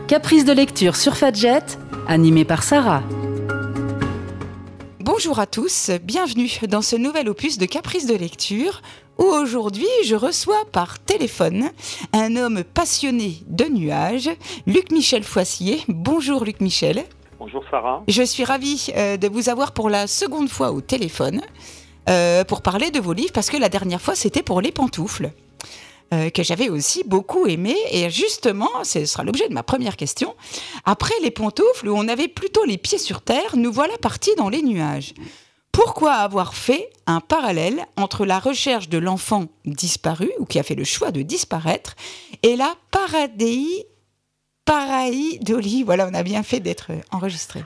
Caprice de lecture sur Fadjet, animé par Sarah. Bonjour à tous, bienvenue dans ce nouvel opus de Caprice de lecture où aujourd'hui je reçois par téléphone un homme passionné de nuages, Luc-Michel Foissier. Bonjour Luc-Michel. Bonjour Sarah. Je suis ravie de vous avoir pour la seconde fois au téléphone pour parler de vos livres parce que la dernière fois c'était pour les pantoufles. Que j'avais aussi beaucoup aimé. Et justement, ce sera l'objet de ma première question. Après les pantoufles, où on avait plutôt les pieds sur terre, nous voilà partis dans les nuages. Pourquoi avoir fait un parallèle entre la recherche de l'enfant disparu, ou qui a fait le choix de disparaître, et la pareidolie. Voilà, on a bien fait d'être enregistré.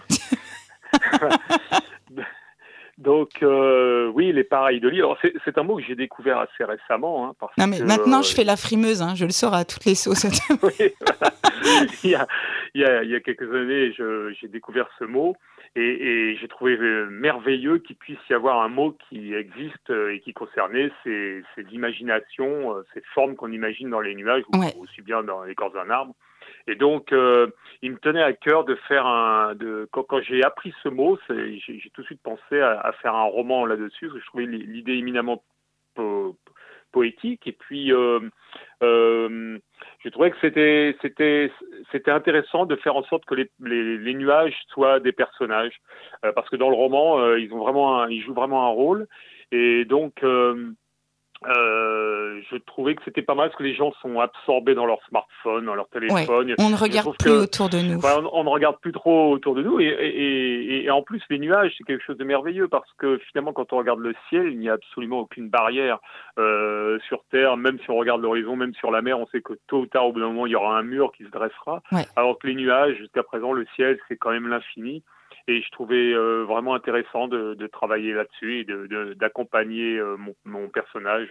Donc, oui, les pareidolies. Alors, c'est un mot que j'ai découvert assez récemment. Hein, parce non, mais que, maintenant, je fais la frimeuse. Je le sors à toutes les sauces. Oui, voilà. il y a quelques années, j'ai découvert ce mot et j'ai trouvé merveilleux qu'il puisse y avoir un mot qui existe et qui concernait ces imagination, ces formes qu'on imagine dans les nuages ou aussi bien dans l'écorce d'un arbre. Et donc, il me tenait à cœur de faire quand j'ai appris ce mot, j'ai tout de suite pensé à faire un roman là-dessus, parce que je trouvais l'idée éminemment poétique. Et puis, je trouvais que c'était intéressant de faire en sorte que les nuages soient des personnages, parce que dans le roman, ils jouent vraiment un rôle. Et donc, je trouvais que c'était pas mal parce que les gens sont absorbés dans leur smartphone, dans leur téléphone. Ouais, on ne regarde plus autour de nous. Voilà, on ne regarde plus trop autour de nous et en plus les nuages c'est quelque chose de merveilleux parce que finalement quand on regarde le ciel il n'y a absolument aucune barrière sur Terre, même si on regarde l'horizon, même sur la mer, on sait que tôt ou tard au bout d'un moment il y aura un mur qui se dressera. Ouais. Alors que les nuages jusqu'à présent le ciel c'est quand même l'infini. Et je trouvais vraiment intéressant de travailler là-dessus et d'accompagner mon personnage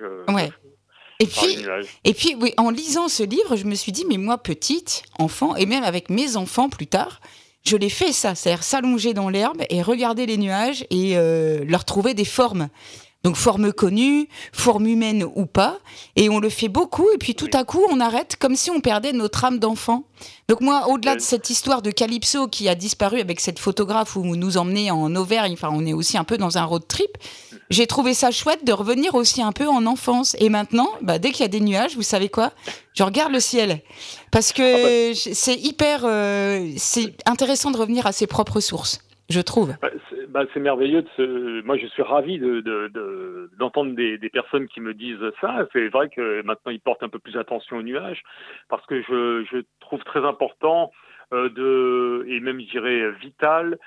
Et puis oui, en lisant ce livre, je me suis dit, mais moi, petite, enfant, et même avec mes enfants plus tard, je l'ai fait ça, c'est-à-dire s'allonger dans l'herbe et regarder les nuages et leur trouver des formes. Donc, formes connues, formes humaines ou pas. Et on le fait beaucoup. Et puis, tout à coup, on arrête comme si on perdait notre âme d'enfant. Donc, moi, au-delà de cette histoire de Calypso qui a disparu avec cette photographe où vous nous emmenez en Auvergne, enfin, on est aussi un peu dans un road trip, j'ai trouvé ça chouette de revenir aussi un peu en enfance. Et maintenant, dès qu'il y a des nuages, vous savez quoi ? Je regarde le ciel. Parce que c'est c'est intéressant de revenir à ses propres sources, je trouve. C'est merveilleux. Moi, je suis ravi d'entendre des personnes qui me disent ça. C'est vrai que maintenant, ils portent un peu plus attention aux nuages parce que je trouve très important et même, je dirais, vital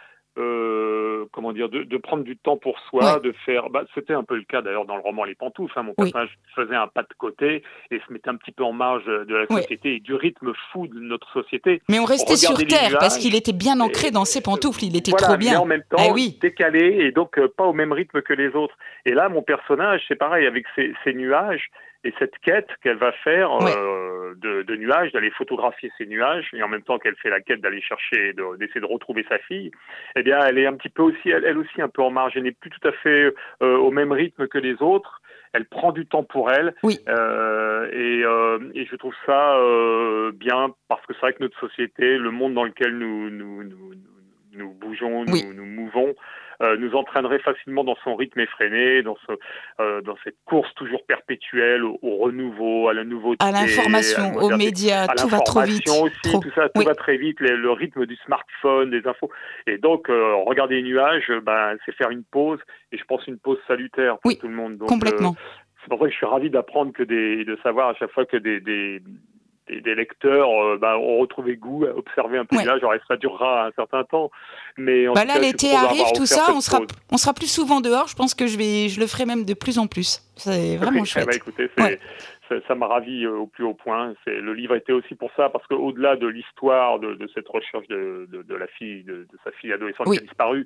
de prendre du temps pour soi, de faire. C'était un peu le cas d'ailleurs dans le roman Les Pantoufles. Mon personnage faisait un pas de côté et se mettait un petit peu en marge de la société et du rythme fou de notre société. Mais on restait sur terre parce qu'il était bien ancré dans ses pantoufles. Il était trop bien. Mais en même temps, décalé et donc pas au même rythme que les autres. Et là, mon personnage, c'est pareil avec ces nuages. Et cette quête qu'elle va faire de nuages, d'aller photographier ces nuages, et en même temps qu'elle fait la quête d'aller chercher, d'essayer de retrouver sa fille, eh bien, elle est un petit peu aussi, elle aussi un peu en marge. Elle n'est plus tout à fait au même rythme que les autres. Elle prend du temps pour elle. Et je trouve ça bien parce que c'est vrai que notre société, le monde dans lequel nous bougeons, nous mouvons, nous entraînerait facilement dans son rythme effréné, dans cette course toujours perpétuelle au renouveau, à la nouveauté, à l'information, aux médias, tout va trop vite. Aussi, tout ça, tout va très vite, le rythme du smartphone, des infos. Et donc, regarder les nuages, c'est faire une pause, et je pense une pause salutaire pour tout le monde. Donc, complètement. C'est pour ça que je suis ravi d'apprendre de savoir à chaque fois que des lecteurs ont retrouvé goût à observer un peu de nuages. Alors ça durera un certain temps, mais en tout cas, l'été arrive, tout ça, on sera plus souvent dehors. Je pense que je le ferai même de plus en plus. C'est vraiment chouette. Écoutez, ça m'a ravi au plus haut point. Le livre était aussi pour ça, parce qu'au-delà de l'histoire de cette recherche de la fille, de sa fille adolescente qui a disparu,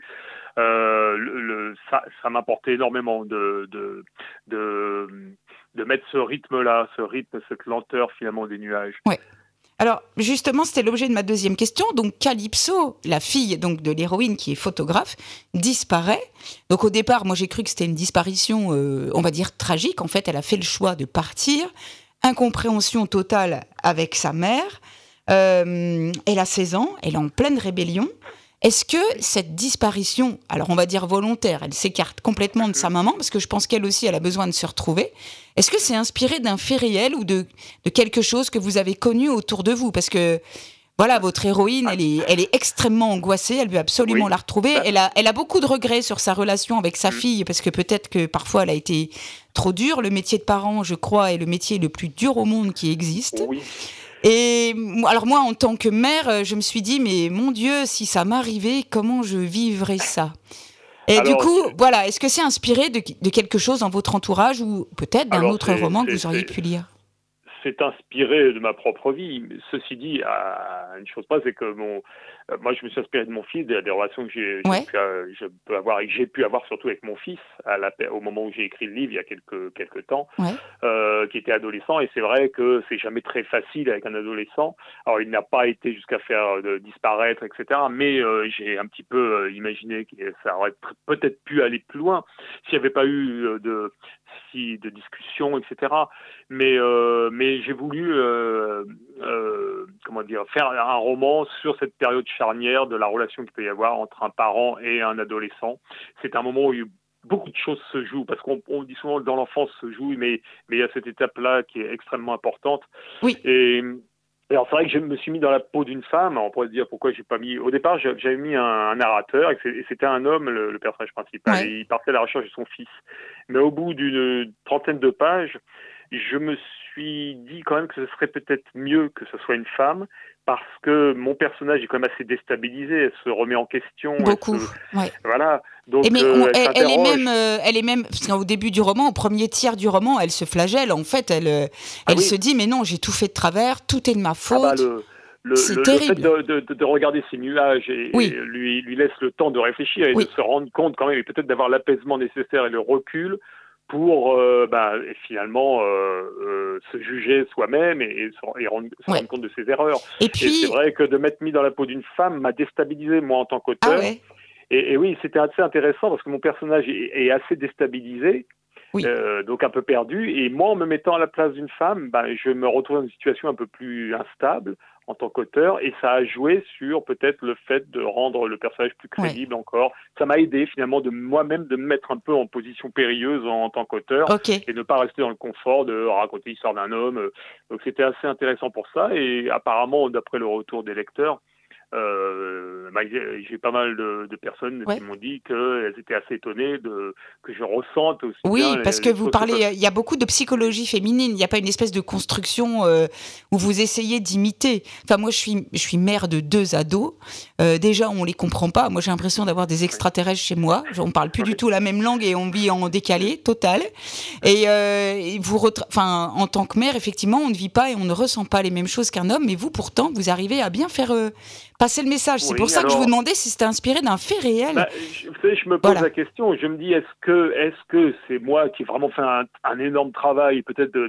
ça m'apportait énormément de mettre ce rythme-là, cette lenteur finalement des nuages. Ouais. Alors justement, c'était l'objet de ma deuxième question. Donc Calypso, la fille donc de l'héroïne qui est photographe, disparaît. Donc au départ, moi j'ai cru que c'était une disparition, on va dire tragique. En fait, elle a fait le choix de partir. Incompréhension totale avec sa mère. Elle a 16 ans, elle est en pleine rébellion. Est-ce que cette disparition, alors on va dire volontaire, elle s'écarte complètement de sa maman, parce que je pense qu'elle aussi, elle a besoin de se retrouver. Est-ce que c'est inspiré d'un fait réel ou de quelque chose que vous avez connu autour de vous ? Parce que, voilà, votre héroïne, elle est extrêmement angoissée, elle veut absolument la retrouver. Elle a beaucoup de regrets sur sa relation avec sa fille, parce que peut-être que parfois elle a été trop dure. Le métier de parent, je crois, est le métier le plus dur au monde qui existe. Oui. Et alors moi, en tant que mère, je me suis dit, mais mon Dieu, si ça m'arrivait, comment je vivrais ça ? Et du coup, voilà, est-ce que c'est inspiré de quelque chose dans votre entourage ou peut-être d'un autre roman que vous auriez pu lire ? C'est inspiré de ma propre vie. Ceci dit, une chose pas, c'est que moi, je me suis inspiré de mon fils, des relations que j'ai pu avoir surtout avec mon fils au moment où j'ai écrit le livre il y a quelques temps, qui était adolescent. Et c'est vrai que c'est jamais très facile avec un adolescent. Alors, il n'a pas été jusqu'à faire disparaître, etc. Mais j'ai un petit peu imaginé que ça aurait peut-être pu aller plus loin s'il n'y avait pas eu de discussions, etc. Mais j'ai voulu faire un roman sur cette période charnière de la relation qu'il peut y avoir entre un parent et un adolescent. C'est un moment où beaucoup de choses se jouent, parce qu'on dit souvent que dans l'enfance se joue, mais il y a cette étape-là qui est extrêmement importante. Oui. Et alors c'est vrai que je me suis mis dans la peau d'une femme. On pourrait se dire pourquoi j'ai pas mis. Au départ, j'avais mis un narrateur et c'était un homme, le personnage principal. Ouais. Et il partait à la recherche de son fils. Mais au bout d'une trentaine de pages, je me suis dit quand même que ce serait peut-être mieux que ce soit une femme, parce que mon personnage est quand même assez déstabilisé. Elle se remet en question. Beaucoup. Ouais. Voilà. Donc, elle est même, parce qu'au début du roman, au premier tiers du roman, elle se flagelle. En fait, elle se dit, mais non, j'ai tout fait de travers, tout est de ma faute. C'est terrible. Le fait de regarder ces nuages et lui laisse le temps de réfléchir et de se rendre compte quand même, et peut-être d'avoir l'apaisement nécessaire et le recul pour finalement se juger soi-même et se rendre compte de ses erreurs. Et puis, c'est vrai que de m'être mis dans la peau d'une femme m'a déstabilisé, moi, en tant qu'auteur. Et oui, c'était assez intéressant parce que mon personnage est assez déstabilisé, donc un peu perdu. Et moi, en me mettant à la place d'une femme, je me retrouve dans une situation un peu plus instable en tant qu'auteur, et ça a joué sur peut-être le fait de rendre le personnage plus crédible encore. Ça m'a aidé finalement moi-même de me mettre un peu en position périlleuse en tant qu'auteur et ne pas rester dans le confort de raconter l'histoire d'un homme. Donc c'était assez intéressant pour ça, et apparemment, d'après le retour des lecteurs, j'ai pas mal de personnes qui m'ont dit qu'elles étaient assez étonnées que je ressente aussi. Oui, parce que vous parlez, il y a beaucoup de psychologie féminine, il n'y a pas une espèce de construction où vous essayez d'imiter. Enfin, moi, je suis mère de 2 ados. Déjà, on les comprend pas. Moi, j'ai l'impression d'avoir des extraterrestres chez moi. On parle plus du tout la même langue et on vit en décalé total. Et en tant que mère, effectivement, on ne vit pas et on ne ressent pas les mêmes choses qu'un homme. Mais vous, pourtant, vous arrivez à bien faire passer le message. C'est pour ça que je vous demandais si c'était inspiré d'un fait réel. Vous savez, je me pose la question. Je me dis, est-ce que c'est moi qui ai vraiment fait un énorme travail, peut-être de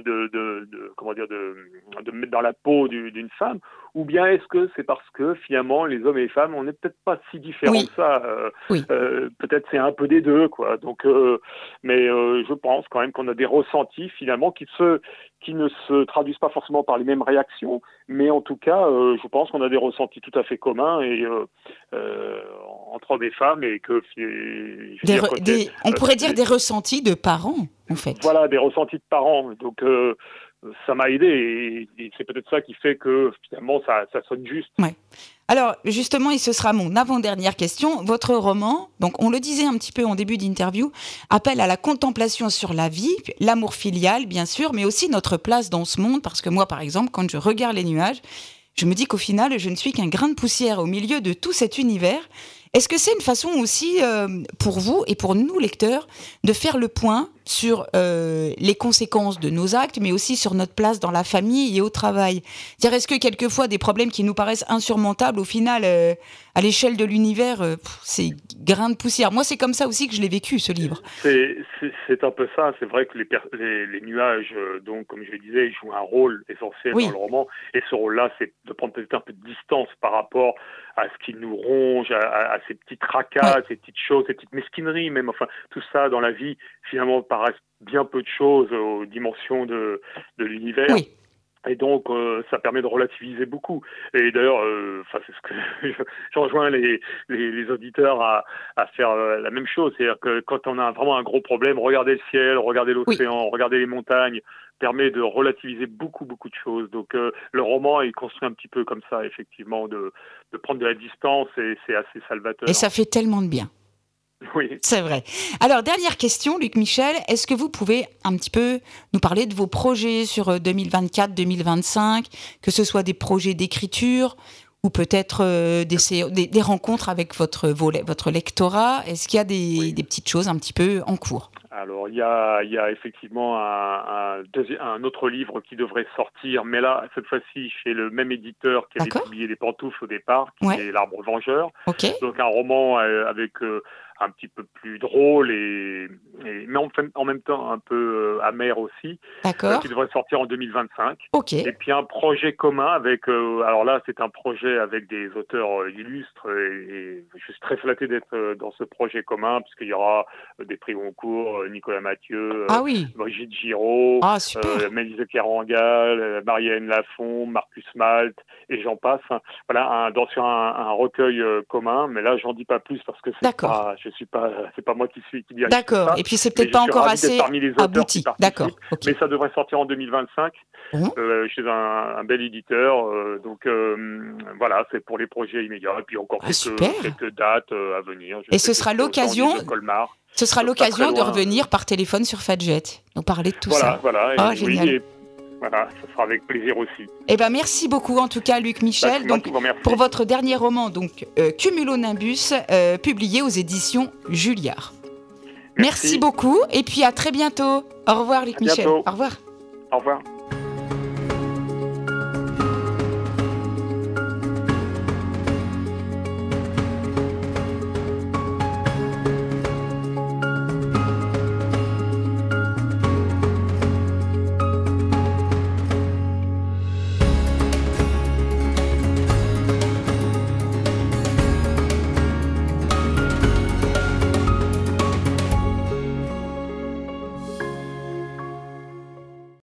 me mettre dans la peau d'une femme, ou bien est-ce que c'est parce que finalement les hommes et les femmes, on n'est peut-être pas si différents que ça. Peut-être c'est un peu des deux, quoi. Donc, mais je pense quand même qu'on a des ressentis finalement qui ne se traduisent pas forcément par les mêmes réactions, mais en tout cas, je pense qu'on a des ressentis tout à fait communs et entre hommes et femmes, et que on pourrait dire des ressentis de parents, en fait. Voilà, des ressentis de parents. Donc ça m'a aidé, et c'est peut-être ça qui fait que finalement ça sonne juste. Ouais. Alors justement, et ce sera mon avant-dernière question, votre roman, donc on le disait un petit peu en début d'interview, appelle à la contemplation sur la vie, l'amour filial bien sûr, mais aussi notre place dans ce monde, parce que moi par exemple, quand je regarde les nuages, je me dis qu'au final, je ne suis qu'un grain de poussière au milieu de tout cet univers. Est-ce que c'est une façon aussi, pour vous et pour nous, lecteurs, de faire le point sur les conséquences de nos actes, mais aussi sur notre place dans la famille et au travail ? C'est-à-dire, est-ce que quelquefois, des problèmes qui nous paraissent insurmontables, au final, à l'échelle de l'univers, c'est grain de poussière ? Moi, c'est comme ça aussi que je l'ai vécu, ce livre. C'est un peu ça. C'est vrai que les nuages, donc, comme je le disais, ils jouent un rôle essentiel dans le roman. Et ce rôle-là, c'est de prendre peut-être un peu de distance par rapport à ce qui nous ronge, à ces petits tracas, ces petites choses, ces petites mesquineries même. Enfin, tout ça dans la vie, finalement, paraissent bien peu de choses aux dimensions de l'univers. Oui. Et donc, ça permet de relativiser beaucoup. Et d'ailleurs, c'est ce que je rejoins les auditeurs à faire la même chose. C'est-à-dire que quand on a vraiment un gros problème, regarder le ciel, regarder l'océan, regarder les montagnes, permet de relativiser beaucoup de choses. Donc, le roman est construit un petit peu comme ça, effectivement, de prendre de la distance, et c'est assez salvateur. Et ça fait tellement de bien. Oui. C'est vrai. Alors, dernière question, Luc Michel, est-ce que vous pouvez un petit peu nous parler de vos projets sur 2024-2025, que ce soit des projets d'écriture ou peut-être des rencontres avec votre lectorat? Est-ce qu'il y a des petites choses un petit peu en cours? Alors, il y a effectivement un autre livre qui devrait sortir, mais là, cette fois-ci, chez le même éditeur qui avait publié Les Pantoufles au départ, qui est L'Arbre Vengeur. Okay. Donc, un roman avec un petit peu plus drôle, mais en même temps un peu amer aussi, qui devrait sortir en 2025. Okay. Et puis un projet commun avec, alors là c'est un projet avec des auteurs illustres, et je suis très flatté d'être dans ce projet commun, puisqu'il y aura des prix Goncourt, Nicolas Mathieu, Brigitte Giraud, Mélise Kerangal, Marianne Lafont, Marcus Malte, et j'en passe. Voilà, sur un recueil commun, mais là j'en dis pas plus parce que c'est pas moi qui dirige. D'accord. Et puis c'est peut-être pas encore assez abouti. D'accord. Okay. Mais ça devrait sortir en 2025 chez un bel éditeur. Donc voilà, c'est pour les projets immédiats. Et puis encore quelques dates à venir. Et ce sera l'occasion. Ce sera l'occasion de revenir par téléphone sur Fadjet, nous parler de tout ça. Voilà. Génial. Oui, voilà, ça sera avec plaisir aussi. Eh ben merci beaucoup en tout cas Luc Michel. Donc pour votre dernier roman, donc Cumulonimbus, publié aux éditions Julliard. Merci beaucoup et puis à très bientôt. Au revoir Luc Michel. Bientôt. Au revoir. Au revoir.